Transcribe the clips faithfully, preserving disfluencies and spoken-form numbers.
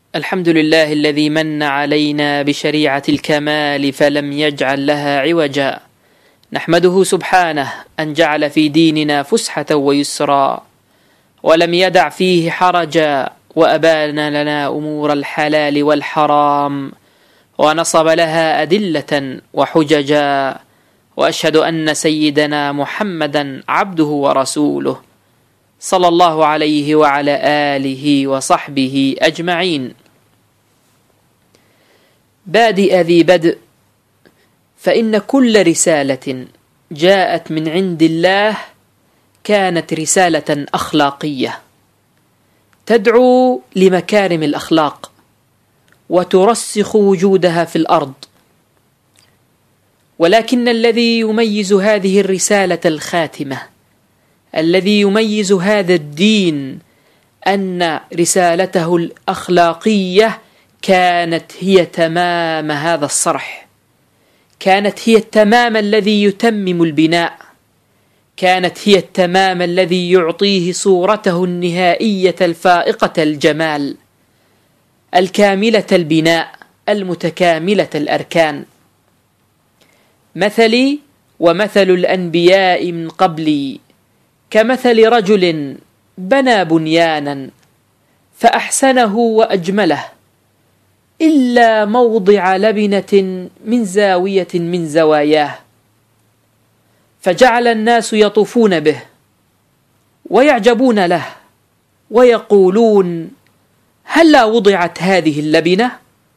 الحمد لله الذي من علينا بشريعة الكمال فلم يجعل لها عوجا. نحمده سبحانه أن جعل في ديننا فسحة ويسرا، ولم يدع فيه حرجا، وأبان لنا أمور الحلال والحرام، ونصب لها أدلة وحججا. وأشهد أن سيدنا محمدا عبده ورسوله، صلى الله عليه وعلى آله وصحبه أجمعين. بادئ ذي بدء، فإن كل رسالة جاءت من عند الله كانت رسالة أخلاقية تدعو لمكارم الأخلاق وترسخ وجودها في الأرض. ولكن الذي يميز هذه الرسالة الخاتمة، الذي يميز هذا الدين، أن رسالته الأخلاقية كانت هي تمام هذا الصرح، كانت هي التمام الذي يتمم البناء، كانت هي التمام الذي يعطيه صورته النهائية الفائقة الجمال، الكاملة البناء، المتكاملة الأركان. مثلي ومثل الأنبياء من قبلي كمثل رجل بنى بنيانا فأحسنه وأجمله، إلا موضع لبنة من زاوية من زواياه، فجعل الناس يطوفون به ويعجبون له ويقولون: هلا وضعت هذه اللبنة؟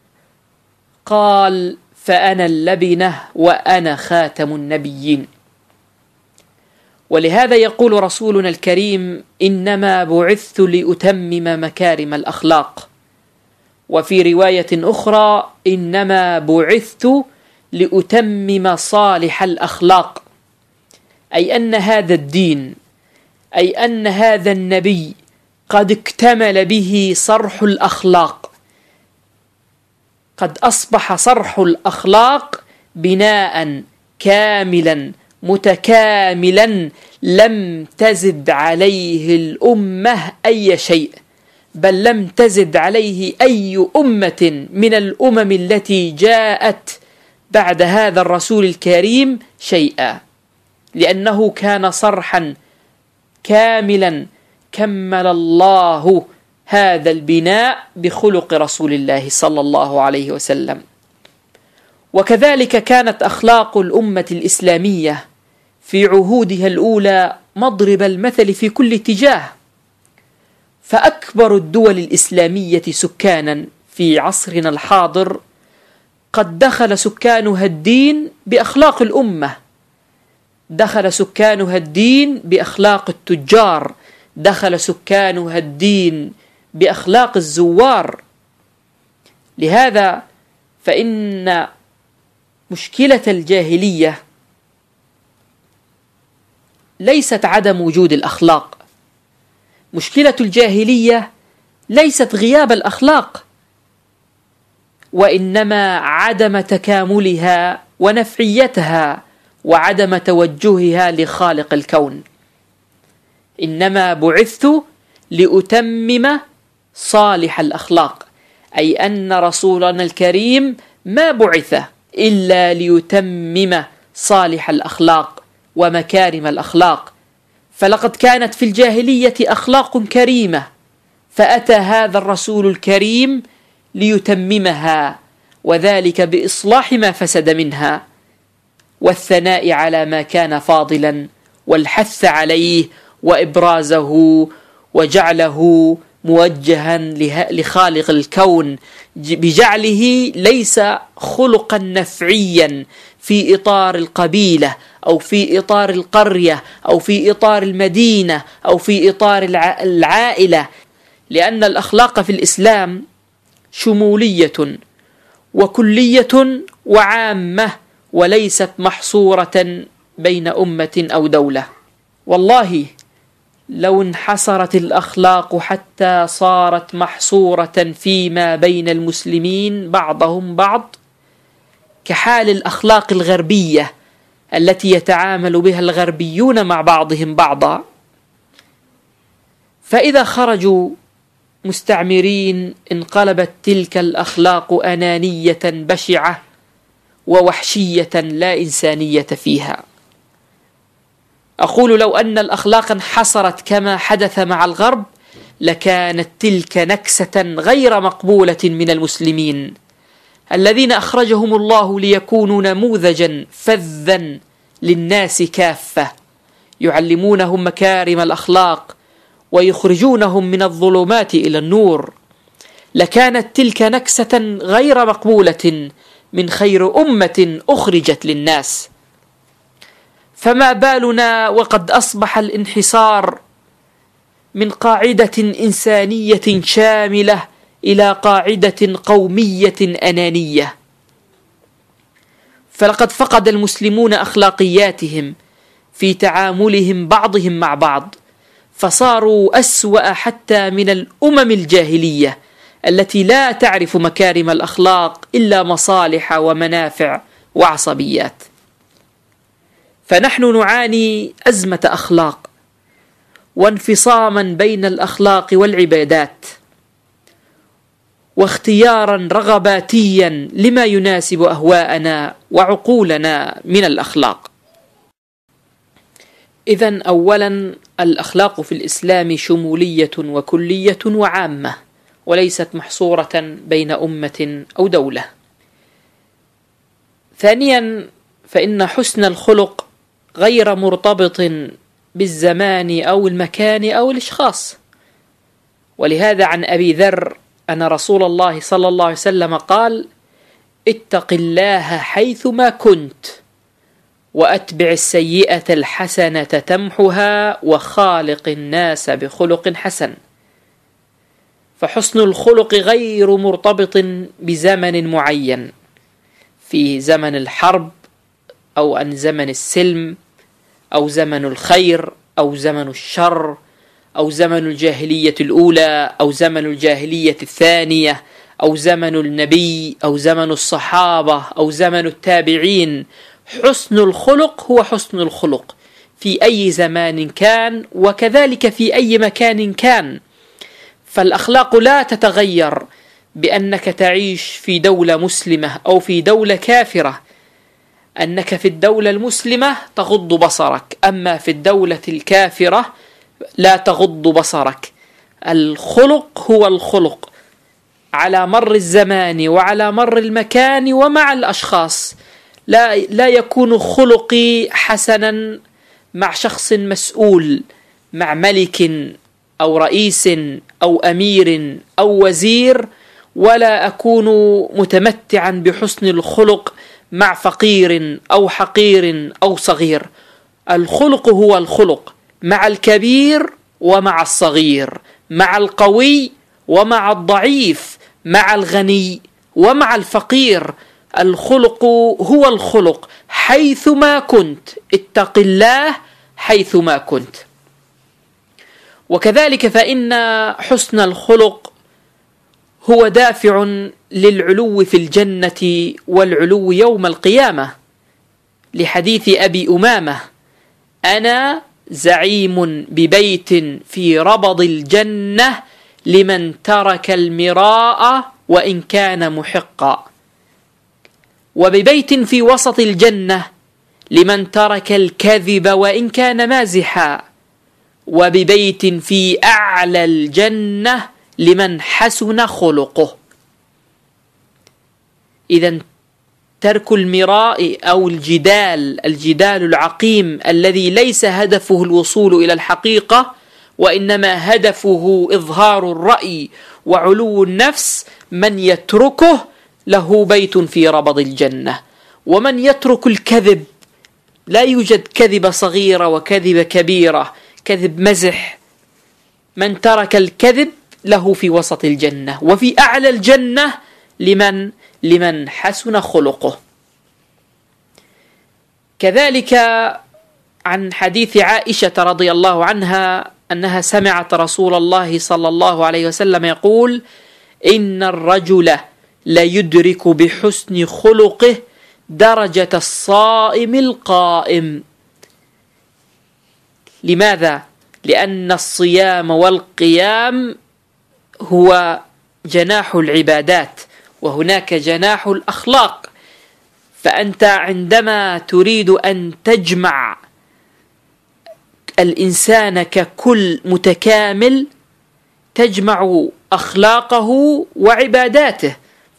قال: فأنا اللبنة وأنا خاتم النبيين. ولهذا يقول رسولنا الكريم: إنما بعثت لأتمم مكارم الأخلاق. وفي رواية أخرى: إنما بعثت لأتمم صالح الأخلاق. أي أن هذا الدين، أي أن هذا النبي قد اكتمل به صرح الأخلاق، قد أصبح صرح الأخلاق بناء كاملا متكاملا لم تزد عليه الأمة أي شيء، بل لم تزد عليه أي أمة من الأمم التي جاءت بعد هذا الرسول الكريم شيئا، لأنه كان صرحا كاملا كمل الله هذا البناء بخلق رسول الله صلى الله عليه وسلم. وكذلك كانت أخلاق الأمة الإسلامية في عهودها الأولى مضرب المثل في كل اتجاه. فأكبر الدول الإسلامية سكانا في عصرنا الحاضر قد دخل سكانها الدين بأخلاق الأمة، دخل سكانها الدين بأخلاق التجار، دخل سكانها الدين بأخلاق الزوار. لهذا فإن مشكلة الجاهلية ليست عدم وجود الأخلاق، مشكلة الجاهلية ليست غياب الأخلاق، وإنما عدم تكاملها ونفعيتها وعدم توجهها لخالق الكون. إنما بعثت لأتمم صالح الأخلاق، أي أن رسولنا الكريم ما بعث إلا ليتمم صالح الأخلاق ومكارم الأخلاق. فلقد كانت في الجاهلية أخلاق كريمة، فأتى هذا الرسول الكريم ليتممها، وذلك بإصلاح ما فسد منها، والثناء على ما كان فاضلا، والحث عليه وإبرازه، وجعله موجها لخالق الكون، بجعله ليس خلقا نفعيا في إطار القبيلة أو في إطار القرية أو في إطار المدينة أو في إطار العائلة، لأن الأخلاق في الإسلام شمولية وكلية وعامة، وليست محصورة بين أمة أو دولة. والله لو انحصرت الأخلاق حتى صارت محصورة فيما بين المسلمين بعضهم بعض، كحال الأخلاق الغربية التي يتعامل بها الغربيون مع بعضهم بعضا، فإذا خرجوا مستعمرين انقلبت تلك الأخلاق أنانية بشعة ووحشية لا إنسانية فيها. أقول لو أن الأخلاق انحصرت كما حدث مع الغرب لكانت تلك نكسة غير مقبولة من المسلمين الذين أخرجهم الله ليكونوا نموذجا فذا للناس كافة، يعلمونهم مكارم الأخلاق ويخرجونهم من الظلمات إلى النور. لكانت تلك نكسة غير مقبولة من خير أمة أخرجت للناس. فما بالنا وقد أصبح الانحسار من قاعدة إنسانية شاملة إلى قاعدة قومية أنانية. فلقد فقد المسلمون أخلاقياتهم في تعاملهم بعضهم مع بعض، فصاروا أسوأ حتى من الأمم الجاهلية التي لا تعرف مكارم الأخلاق إلا مصالح ومنافع وعصبيات. فنحن نعاني أزمة أخلاق وانفصاما بين الأخلاق والعبادات، واختيارا رغباتيا لما يناسب أهواءنا وعقولنا من الأخلاق. إذن أولا الأخلاق في الإسلام شمولية وكلية وعامة، وليست محصورة بين أمة أو دولة. ثانيا فإن حسن الخلق غير مرتبط بالزمان أو المكان أو الأشخاص. ولهذا عن أبي ذر أن رسول الله صلى الله عليه وسلم قال: اتق الله حيثما كنت وأتبع السيئة الحسنة تمحها وخالق الناس بخلق حسن. فحسن الخلق غير مرتبط بزمن معين، في زمن الحرب أو أن زمن السلم أو زمن الخير أو زمن الشر أو زمن الجاهلية الأولى أو زمن الجاهلية الثانية أو زمن النبي أو زمن الصحابة أو زمن التابعين. حسن الخلق هو حسن الخلق في أي زمان كان وكذلك في أي مكان كان. فالأخلاق لا تتغير بأنك تعيش في دولة مسلمة أو في دولة كافرة. أنك في الدولة المسلمة تغض بصرك، أما في الدولة الكافرة لا تغض بصرك. الخلق هو الخلق على مر الزمان وعلى مر المكان ومع الأشخاص. لا, لا يكون خلقي حسنا مع شخص مسؤول، مع ملك أو رئيس أو أمير أو وزير، ولا أكون متمتعا بحسن الخلق مع فقير أو حقير أو صغير. الخلق هو الخلق مع الكبير ومع الصغير، مع القوي ومع الضعيف، مع الغني ومع الفقير. الخلق هو الخلق حيثما كنت. اتق الله حيثما كنت. وكذلك فإن حسن الخلق هو دافع للعلو في الجنة والعلو يوم القيامة، لحديث أبي أمامة: أنا زعيم ببيت في ربض الجنة لمن ترك المراء وإن كان محقا، وببيت في وسط الجنة لمن ترك الكذب وإن كان مازحا، وببيت في أعلى الجنة لمن حسن خلقه. إذن ترك المراء أو الجدال الجدال العقيم الذي ليس هدفه الوصول إلى الحقيقة وإنما هدفه إظهار الرأي وعلو النفس، من يتركه له بيت في ربض الجنة. ومن يترك الكذب، لا يوجد كذبة صغيرة وكذبة كبيرة، كذب مزح. من ترك الكذب له في وسط الجنة، وفي أعلى الجنة لمن لمن حسن خلقه. كذلك عن حديث عائشة رضي الله عنها أنها سمعت رسول الله صلى الله عليه وسلم يقول: إن الرجل ليدرك بحسن خلقه درجة الصائم القائم. لماذا؟ لأن الصيام والقيام هو جناح العبادات، وهناك جناح الأخلاق. فأنت عندما تريد أن تجمع الإنسان ككل متكامل تجمع أخلاقه وعباداته.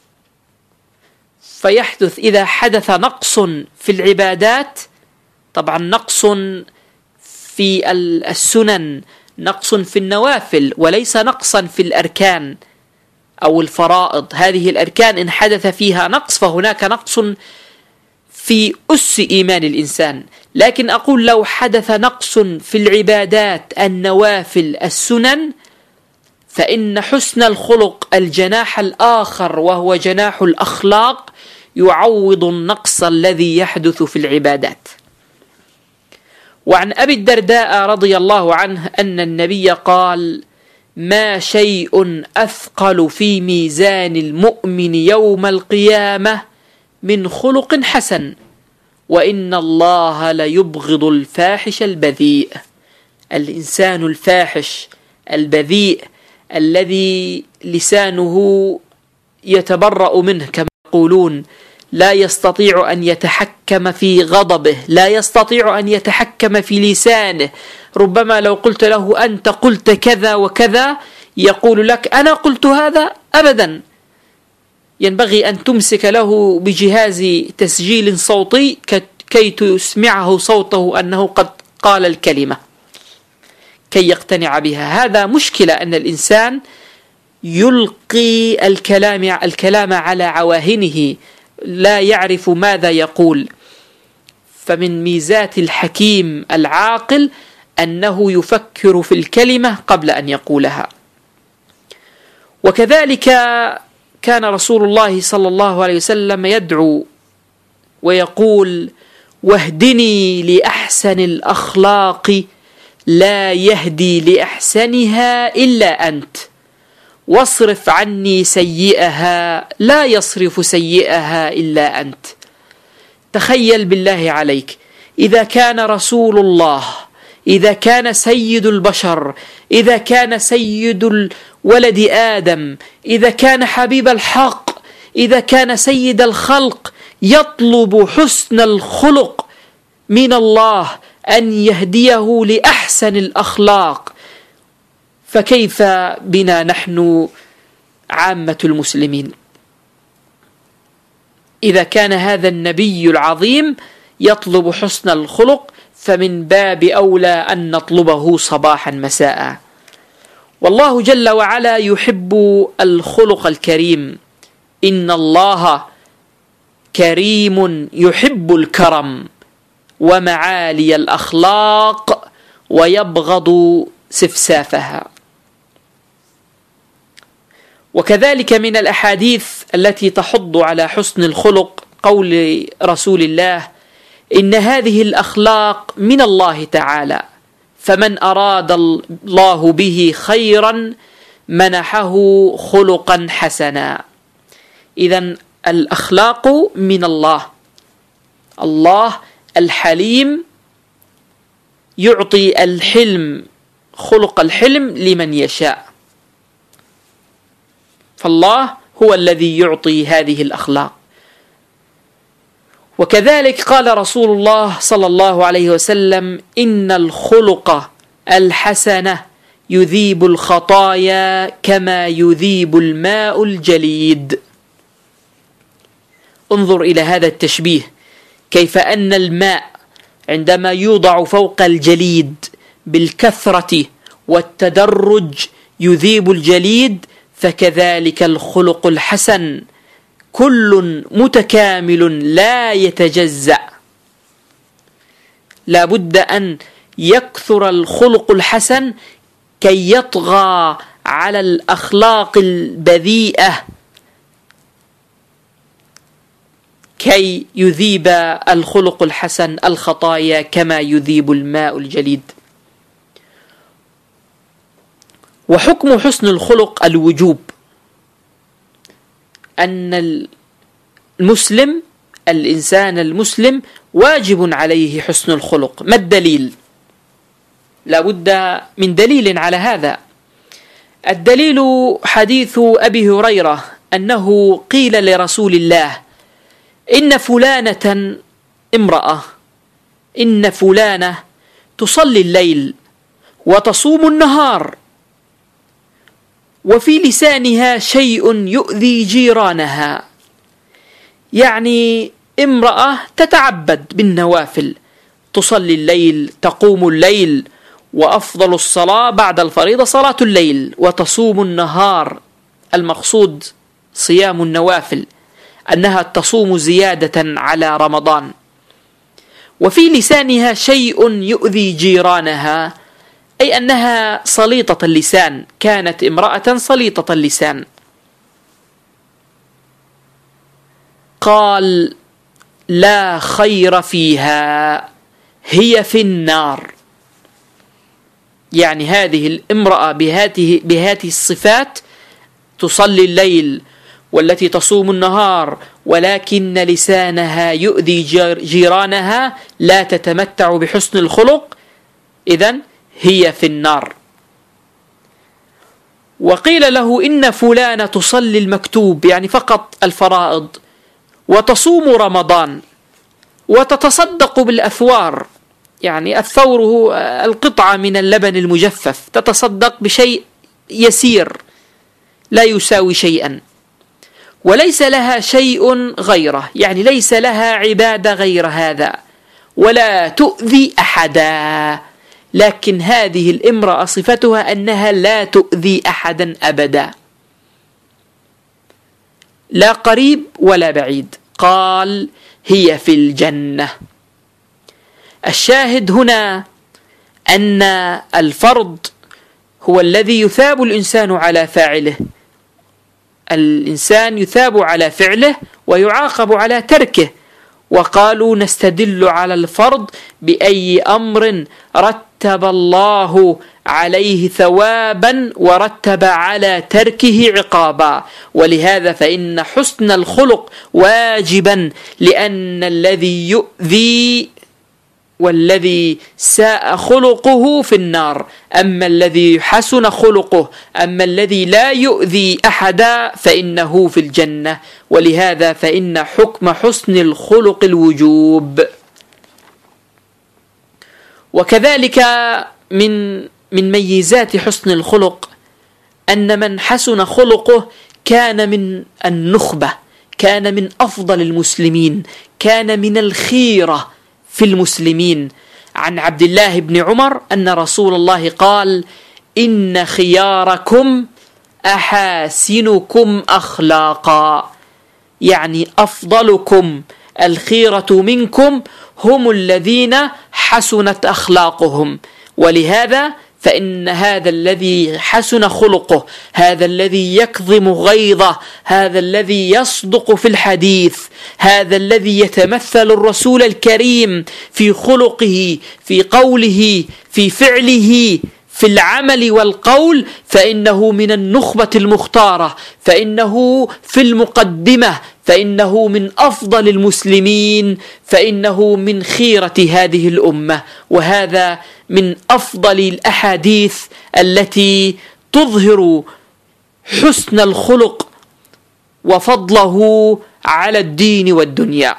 فيحدث إذا حدث نقص في العبادات، طبعا نقص في السنن، نقص في النوافل، وليس نقصا في الأركان أو الفرائض. هذه الأركان إن حدث فيها نقص فهناك نقص في أس إيمان الإنسان. لكن أقول لو حدث نقص في العبادات، النوافل، السنن، فإن حسن الخلق الجناح الآخر وهو جناح الأخلاق يعوض النقص الذي يحدث في العبادات. وعن أبي الدرداء رضي الله عنه أن النبي قال: ما شيء أثقل في ميزان المؤمن يوم القيامة من خلق حسن، وإن الله ليبغض الفاحش البذيء. الإنسان الفاحش البذيء الذي لسانه يتبرأ منه كما يقولون، لا يستطيع أن يتحكم في غضبه، لا يستطيع أن يتحكم في لسانه. ربما لو قلت له أنت قلت كذا وكذا يقول لك أنا قلت هذا؟ أبدا. ينبغي أن تمسك له بجهاز تسجيل صوتي كي تسمعه صوته أنه قد قال الكلمة كي يقتنع بها. هذا مشكلة أن الإنسان يلقي الكلام الكلام على عواهنه، لا يعرف ماذا يقول. فمن ميزات الحكيم العاقل أنه يفكر في الكلمة قبل أن يقولها. وكذلك كان رسول الله صلى الله عليه وسلم يدعو ويقول: واهدني لأحسن الأخلاق لا يهدي لأحسنها إلا أنت، واصرف عني سيئها لا يصرف سيئها إلا أنت. تخيل بالله عليك، إذا كان رسول الله، إذا كان سيد البشر، إذا كان سيد ولد آدم، إذا كان حبيب الحق، إذا كان سيد الخلق يطلب حسن الخلق من الله أن يهديه لأحسن الأخلاق، فكيف بنا نحن عامة المسلمين؟ إذا كان هذا النبي العظيم يطلب حسن الخلق فمن باب أولى أن نطلبه صباحا مساء. والله جل وعلا يحب الخلق الكريم. إن الله كريم يحب الكرم ومعالي الأخلاق ويبغض سفسافها. وكذلك من الأحاديث التي تحض على حسن الخلق قول رسول الله: إن هذه الأخلاق من الله تعالى، فمن أراد الله به خيرا منحه خلقا حسنا. إذن الأخلاق من الله. الله الحليم يعطي الحلم، خلق الحلم لمن يشاء، فالله هو الذي يعطي هذه الأخلاق. وكذلك قال رسول الله صلى الله عليه وسلم: إن الخلق الحسنة يذيب الخطايا كما يذيب الماء الجليد. انظر إلى هذا التشبيه، كيف أن الماء عندما يوضع فوق الجليد بالكثرة والتدرج يذيب الجليد، فكذلك الخلق الحسن كل متكامل لا يتجزأ. لا بد أن يكثر الخلق الحسن كي يطغى على الأخلاق البذيئة، كي يذيب الخلق الحسن الخطايا كما يذيب الماء الجليد. وحكم حسن الخلق الوجوب، أن المسلم الإنسان المسلم واجب عليه حسن الخلق. ما الدليل؟ لا بد من دليل على هذا. الدليل حديث أبي هريرة أنه قيل لرسول الله: إن فلانة امرأة إن فلانة تصلي الليل وتصوم النهار وفي لسانها شيء يؤذي جيرانها. يعني امرأة تتعبد بالنوافل، تصلي الليل، تقوم الليل، وأفضل الصلاة بعد الفريضة صلاة الليل، وتصوم النهار. المقصود صيام النوافل، أنها تصوم زيادة على رمضان. وفي لسانها شيء يؤذي جيرانها، أي أنها صليطة اللسان، كانت امرأة صليطة اللسان. قال: لا خير فيها، هي في النار. يعني هذه الامرأة بهذه بهذه الصفات، تصلي الليل والتي تصوم النهار، ولكن لسانها يؤذي جيرانها، لا تتمتع بحسن الخلق، إذن هي في النار. وقيل له: إن فلانة تصلي المكتوب، يعني فقط الفرائض، وتصوم رمضان، وتتصدق بالأثوار، يعني الثور هو القطعة من اللبن المجفف، تتصدق بشيء يسير لا يساوي شيئا، وليس لها شيء غيره، يعني ليس لها عبادة غير هذا، ولا تؤذي أحدا. لكن هذه الامرأة صفتها أنها لا تؤذي أحدا أبدا، لا قريب ولا بعيد. قال: هي في الجنة. الشاهد هنا أن الفرض هو الذي يثاب الإنسان على فاعله، الإنسان يثاب على فعله ويعاقب على تركه. وقالوا: نستدل على الفرض بأي أمر رتب الله عليه ثوابا ورتب على تركه عقابا. ولهذا فإن حسن الخلق واجبا، لأن الذي يؤذي والذي ساء خلقه في النار، أما الذي حسن خلقه، أما الذي لا يؤذي أحدا فإنه في الجنة. ولهذا فإن حكم حسن الخلق الوجوب. وكذلك من من ميزات حسن الخلق أن من حسن خلقه كان من النخبة، كان من أفضل المسلمين، كان من الخيرة في المسلمين. عن عبد الله بن عمر أن رسول الله قال: إن خياركم أحاسنكم أخلاقا، يعني أفضلكم، الخيرة منكم هم الذين حسنت أخلاقهم. ولهذا فإن هذا الذي حسن خلقه، هذا الذي يكظم غيظه، هذا الذي يصدق في الحديث، هذا الذي يتمثل الرسول الكريم في خلقه، في قوله، في فعله، في العمل والقول، فإنه من النخبة المختارة، فإنه في المقدمة، فإنه من أفضل المسلمين، فإنه من خيرة هذه الأمة. وهذا من أفضل الأحاديث التي تظهر حسن الخلق وفضله على الدين والدنيا،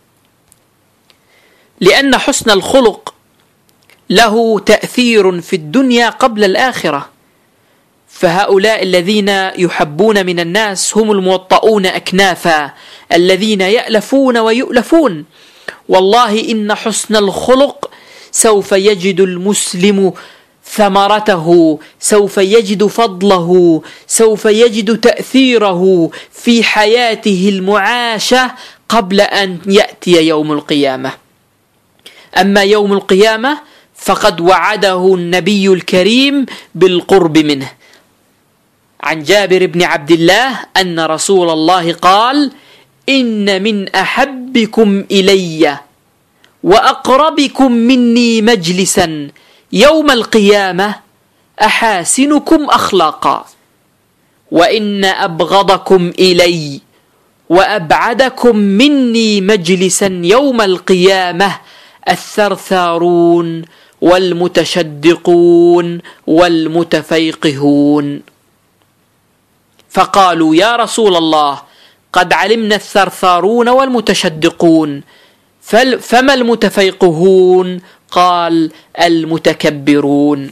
لأن حسن الخلق له تأثير في الدنيا قبل الآخرة. فهؤلاء الذين يحبون من الناس هم الموطؤون أكنافا، الذين يألفون ويؤلفون. والله إن حسن الخلق سوف يجد المسلم ثمرته، سوف يجد فضله، سوف يجد تأثيره في حياته المعاشة قبل أن يأتي يوم القيامة. أما يوم القيامة فقد وعده النبي الكريم بالقرب منه. عن جابر بن عبد الله أن رسول الله قال: إن من أحبكم إلي وأقربكم مني مجلسا يوم القيامة أحاسنكم أخلاقا، وإن أبغضكم إلي وأبعدكم مني مجلسا يوم القيامة الثرثارون والمتشدقون والمتفيقهون. فقالوا يا رسول الله قد علمنا الثرثارون والمتشدقون فما المتفيقهون؟ قال المتكبرون.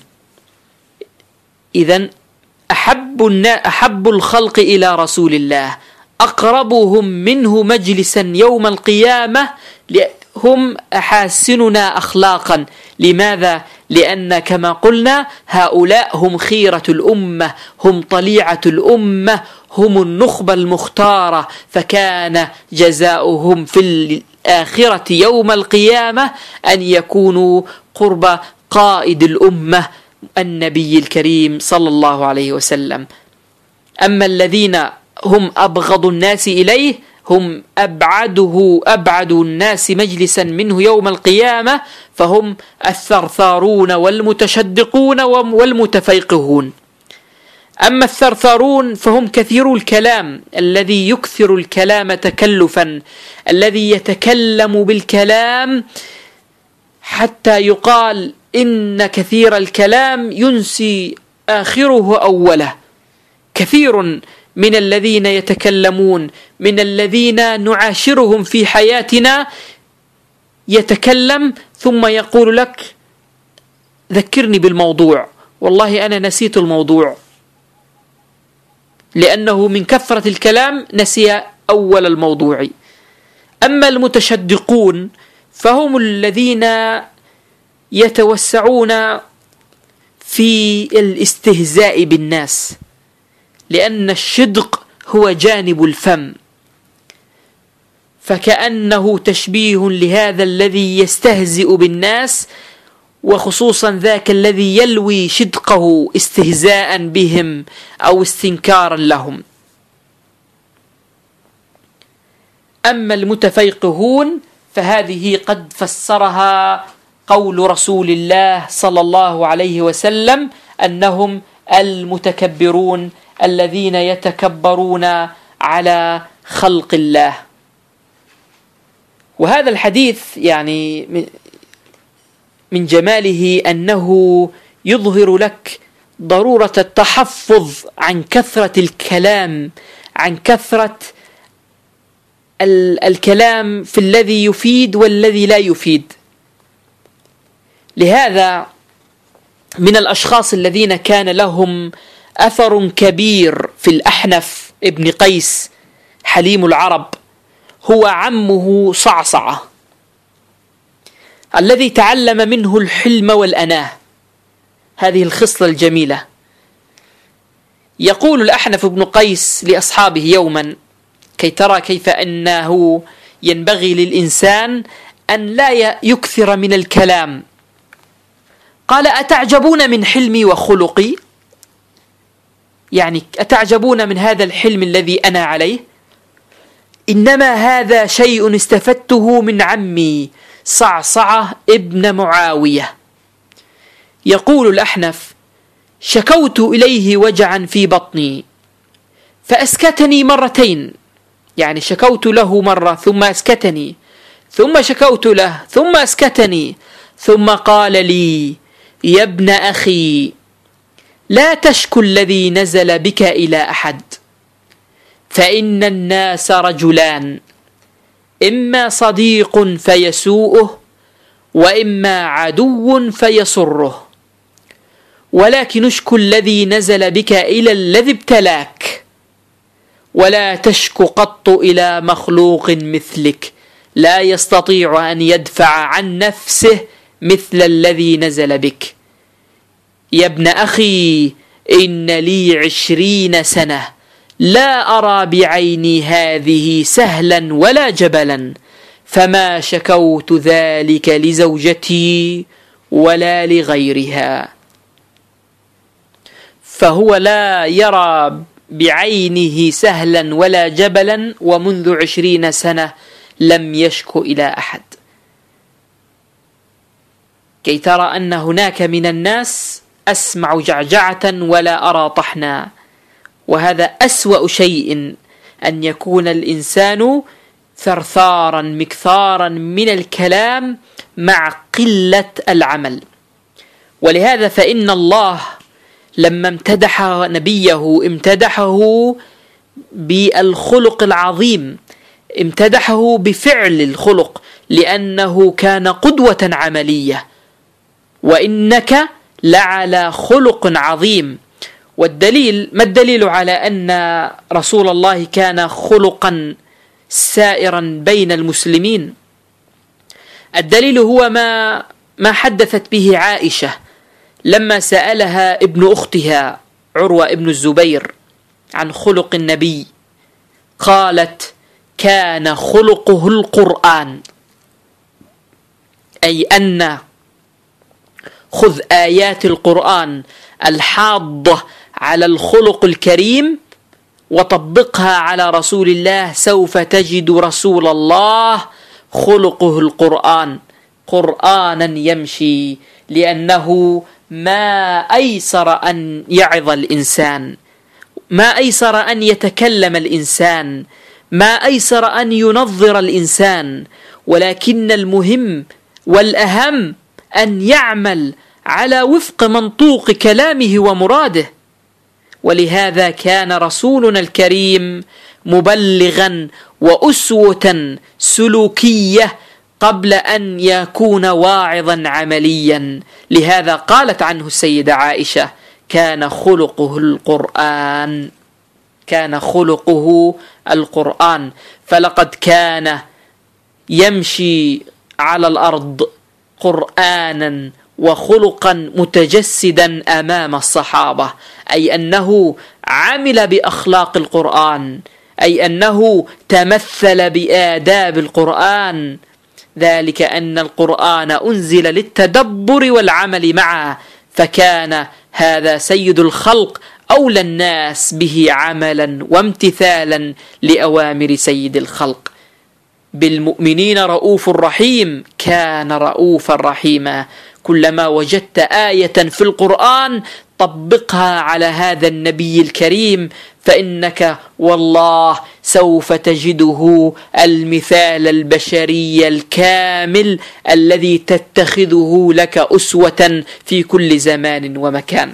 إذن أحب, أحب الخلق إلى رسول الله أقربهم منه مجلسا يوم القيامة هم أحاسننا أخلاقا. لماذا؟ لأن كما قلنا هؤلاء هم خيرة الأمة، هم طليعة الأمة، هم النخبة المختارة، فكان جزاؤهم في الآخرة يوم القيامة أن يكونوا قرب قائد الأمة النبي الكريم صلى الله عليه وسلم. أما الذين هم أبغض الناس إليه هم أبعده أبعد الناس مجلسا منه يوم القيامة، فهم الثرثارون والمتشدقون والمتفيقهون. أما الثرثارون فهم كثير الكلام، الذي يكثر الكلام تكلفا، الذي يتكلم بالكلام حتى يقال إن كثير الكلام ينسي آخره أوله. كثير من الذين يتكلمون، من الذين نعاشرهم في حياتنا، يتكلم ثم يقول لك ذكرني بالموضوع، والله أنا نسيت الموضوع، لأنه من كثرة الكلام نسي أول الموضوع. أما المتشدقون فهم الذين يتوسعون في الاستهزاء بالناس، لأن الشدق هو جانب الفم، فكأنه تشبيه لهذا الذي يستهزئ بالناس، وخصوصا ذاك الذي يلوي شدقه استهزاء بهم أو استنكارا لهم. أما المتفيقهون فهذه قد فسرها قول رسول الله صلى الله عليه وسلم أنهم المتكبرون الذين يتكبرون على خلق الله. وهذا الحديث يعني من جماله أنه يظهر لك ضرورة التحفظ عن كثرة الكلام، عن كثرة الكلام في الذي يفيد والذي لا يفيد. لهذا من الأشخاص الذين كان لهم أثر كبير في الأحنف ابن قيس حليم العرب هو عمه صعصعة، الذي تعلم منه الحلم والأناه، هذه الخصلة الجميلة. يقول الأحنف بن قيس لأصحابه يوما كي ترى كيف أنه ينبغي للإنسان أن لا يكثر من الكلام، قال أتعجبون من حلمي وخلقي؟ يعني أتعجبون من هذا الحلم الذي أنا عليه؟ إنما هذا شيء استفدته من عمي صعصعة ابن معاوية. يقول الأحنف شكوت إليه وجعا في بطني فأسكتني مرتين، يعني شكوت له مرة ثم أسكتني، ثم شكوت له ثم أسكتني، ثم قال لي يا ابن أخي لا تشكو الذي نزل بك إلى أحد، فإن الناس رجلان، إما صديق فيسوءه وإما عدو فيسره، ولكن اشكو الذي نزل بك إلى الذي ابتلاك، ولا تشكو قط إلى مخلوق مثلك لا يستطيع أن يدفع عن نفسه مثل الذي نزل بك. يا ابن أخي إن لي عشرين سنة لا أرى بعيني هذه سهلا ولا جبلا، فما شكوت ذلك لزوجتي ولا لغيرها. فهو لا يرى بعينه سهلا ولا جبلا، ومنذ عشرين سنة لم يشكو إلى أحد. كي ترى أن هناك من الناس أسمع جعجعة ولا أرى طحنا، وهذا أسوأ شيء، أن يكون الإنسان ثرثارا مكثارا من الكلام مع قلة العمل. ولهذا فإن الله لما امتدح نبيه امتدحه بالخلق العظيم، امتدحه بفعل الخلق، لأنه كان قدوة عملية. وإنك لعلى خلق عظيم. والدليل، ما الدليل على أن رسول الله كان خلقا سائرا بين المسلمين؟ الدليل هو ما ما حدثت به عائشة لما سألها ابن أختها عروة ابن الزبير عن خلق النبي، قالت: كان خلقه القرآن، أي أن خذ آيات القرآن الحاضة على الخلق الكريم وطبقها على رسول الله، سوف تجد رسول الله خلقه القرآن، قرآنا يمشي. لأنه ما أيسر أن يعظ الإنسان، ما أيسر أن يتكلم الإنسان، ما أيسر أن ينظر الإنسان، ولكن المهم والأهم أن يعمل على وفق منطوق كلامه ومراده. ولهذا كان رسولنا الكريم مبلغا وأسوة سلوكية قبل أن يكون واعظا عمليا. لهذا قالت عنه السيدة عائشة: كان خلقه القرآن، كان خلقه القرآن. فلقد كان يمشي على الأرض قرآنا وخلقا متجسدا أمام الصحابة، أي أنه عمل بأخلاق القرآن، أي أنه تمثل بآداب القرآن. ذلك أن القرآن أنزل للتدبر والعمل معه، فكان هذا سيد الخلق أولى الناس به عملا وامتثالا لأوامر سيد الخلق. بالمؤمنين رؤوف رحيم، كان رؤوفا رحيما. كلما وجدت آية في القرآن طبقها على هذا النبي الكريم، فإنك والله سوف تجده المثال البشري الكامل الذي تتخذه لك أسوة في كل زمان ومكان.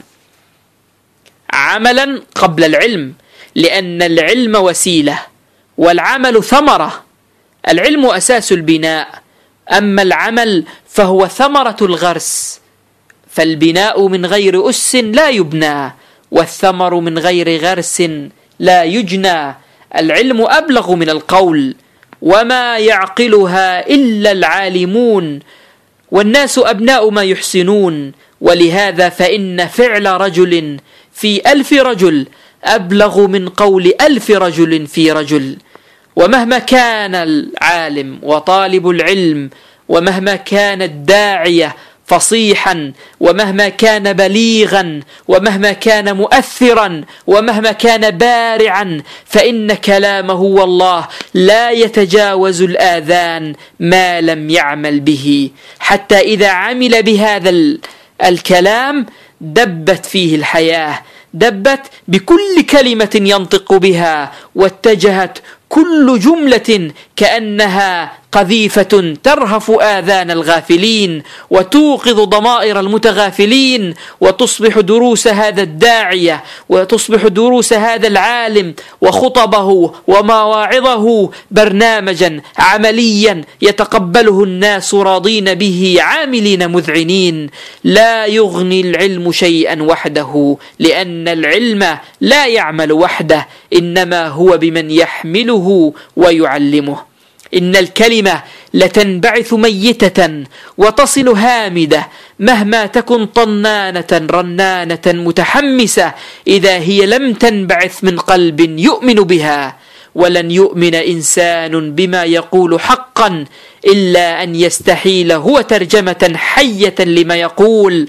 عملا قبل العلم، لأن العلم وسيلة والعمل ثمرة. العلم أساس البناء، أما العمل فهو ثمرة الغرس. فالبناء من غير أس لا يبنى، والثمر من غير غرس لا يجنى. العلم أبلغ من القول، وما يعقلها إلا العالمون، والناس أبناء ما يحسنون. ولهذا فإن فعل رجل في ألف رجل أبلغ من قول ألف رجل في رجل. ومهما كان العالم وطالب العلم، ومهما كان الداعية فصيحا، ومهما كان بليغا، ومهما كان مؤثرا، ومهما كان بارعا، فإن كلامه والله لا يتجاوز الآذان ما لم يعمل به. حتى إذا عمل بهذا الكلام دبت فيه الحياة، دبت بكل كلمة ينطق بها، واتجهت كل جملة كأنها قذيفة ترهف آذان الغافلين وتوقظ ضمائر المتغافلين، وتصبح دروس هذا الداعية، وتصبح دروس هذا العالم وخطبه ومواعظه برنامجا عمليا يتقبله الناس راضين به عاملين مذعنين. لا يغني العلم شيئا وحده، لأن العلم لا يعمل وحده، إنما هو بمن يحمله ويعلمه. إن الكلمة لتنبعث ميتة وتصل هامدة، مهما تكن طنانة رنانة متحمسة، إذا هي لم تنبعث من قلب يؤمن بها. ولن يؤمن إنسان بما يقول حقا إلا أن يستحيل هو ترجمة حية لما يقول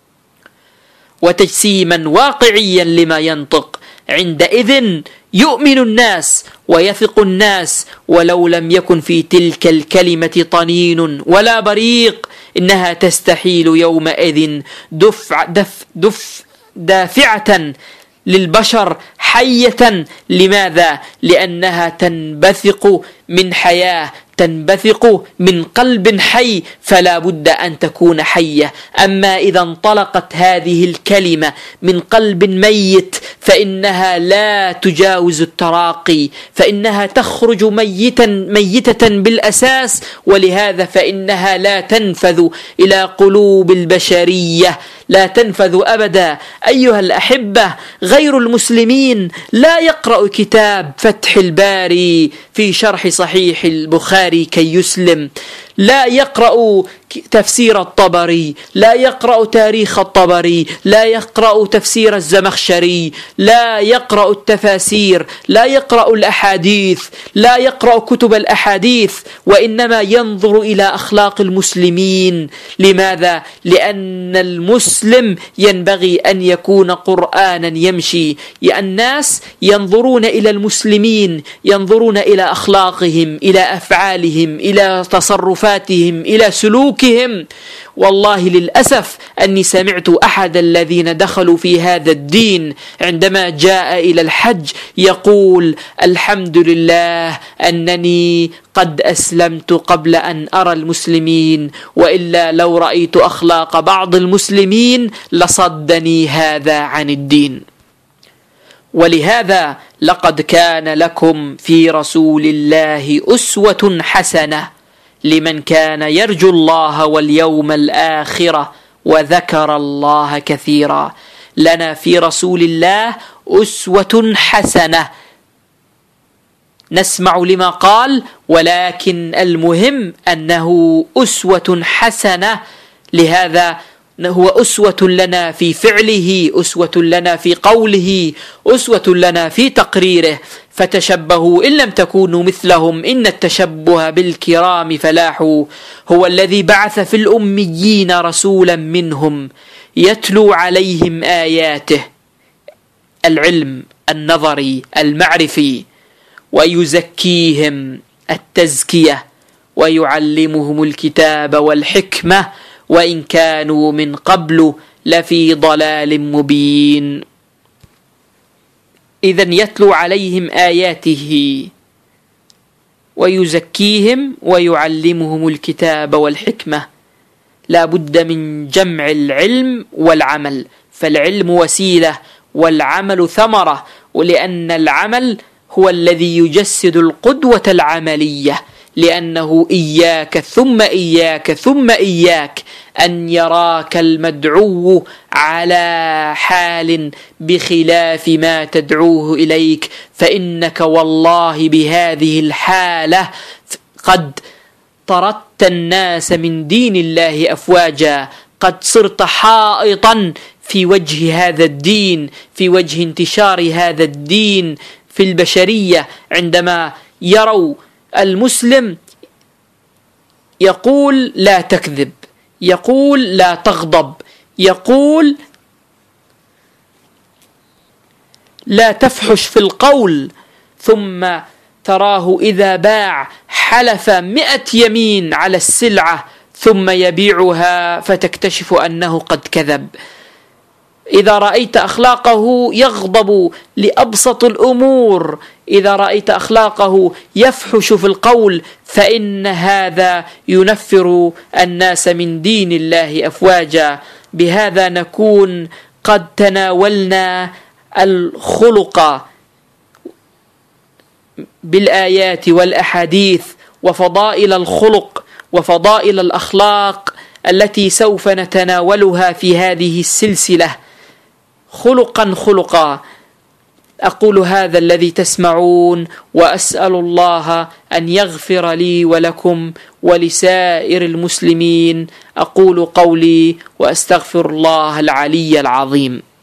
وتجسيما واقعيا لما ينطق. عندئذ يؤمن الناس ويثق الناس، ولو لم يكن في تلك الكلمة طنين ولا بريق، إنها تستحيل يومئذ دفع دف دف دافعة للبشر حية. لماذا؟ لأنها تنبثق من حياة، تنبثق من قلب حي فلا بد أن تكون حية. أما إذا انطلقت هذه الكلمة من قلب ميت فإنها لا تجاوز التراقي، فإنها تخرج ميتا ميتة بالأساس، ولهذا فإنها لا تنفذ إلى قلوب البشرية، لا تنفذ أبدا. أيها الأحبة، غير المسلمين لا يقرأ كتاب فتح الباري في شرح صحيح البخاري كي يسلم، لا يقرأ تفسير الطبري، لا يقرأ تاريخ الطبري، لا يقرأ تفسير الزمخشري، لا يقرأ التفاسير، لا يقرأ الأحاديث، لا يقرأ كتب الأحاديث، وإنما ينظر إلى أخلاق المسلمين. لماذا؟ لأن المسلم ينبغي أن يكون قرآنا يمشي. الناس ينظرون إلى المسلمين، ينظرون إلى أخلاقهم، إلى أفعالهم، إلى تصرفاتهم، إلى سلوكهم. والله للأسف أني سمعت أحد الذين دخلوا في هذا الدين عندما جاء إلى الحج يقول: الحمد لله أنني قد أسلمت قبل أن أرى المسلمين، وإلا لو رأيت أخلاق بعض المسلمين لصدني هذا عن الدين. ولهذا لقد كان لكم في رسول الله أسوة حسنة لمن كان يرجو الله واليوم الآخرة وذكر الله كثيرا. لنا في رسول الله أسوة حسنة، نسمع لما قال، ولكن المهم أنه أسوة حسنة. لهذا هو أسوة لنا في فعله، أسوة لنا في قوله، أسوة لنا في تقريره. فتشبهوا إن لم تكونوا مثلهم إن التشبه بالكرام فلاح. هو الذي بعث في الأميين رسولا منهم يتلو عليهم آياته، العلم النظري المعرفي، ويزكيهم التزكية، ويعلمهم الكتاب والحكمة، وإن كانوا من قبل لفي ضلال مبين. إذن يتلو عليهم آياته ويزكيهم ويعلمهم الكتاب والحكمة. لا بد من جمع العلم والعمل، فالعلم وسيلة والعمل ثمرة، ولأن العمل هو الذي يجسد القدوة العملية، لأنه إياك ثم إياك ثم إياك أن يراك المدعو على حال بخلاف ما تدعوه إليك، فإنك والله بهذه الحالة قد طردت الناس من دين الله أفواجا، قد صرت حائطا في وجه هذا الدين، في وجه انتشار هذا الدين في البشرية. عندما يروا المسلم يقول لا تكذب، يقول لا تغضب، يقول لا تفحش في القول، ثم تراه إذا باع حلف مئة يمين على السلعة ثم يبيعها فتكتشف أنه قد كذب. إذا رأيت أخلاقه يغضب لأبسط الأمور، إذا رأيت أخلاقه يفحش في القول، فإن هذا ينفر الناس من دين الله أفواجا. بهذا نكون قد تناولنا الخلق بالآيات والأحاديث، وفضائل الخلق وفضائل الأخلاق التي سوف نتناولها في هذه السلسلة خلقا خلقا. أقول هذا الذي تسمعون، وأسأل الله أن يغفر لي ولكم ولسائر المسلمين. أقول قولي وأستغفر الله العلي العظيم.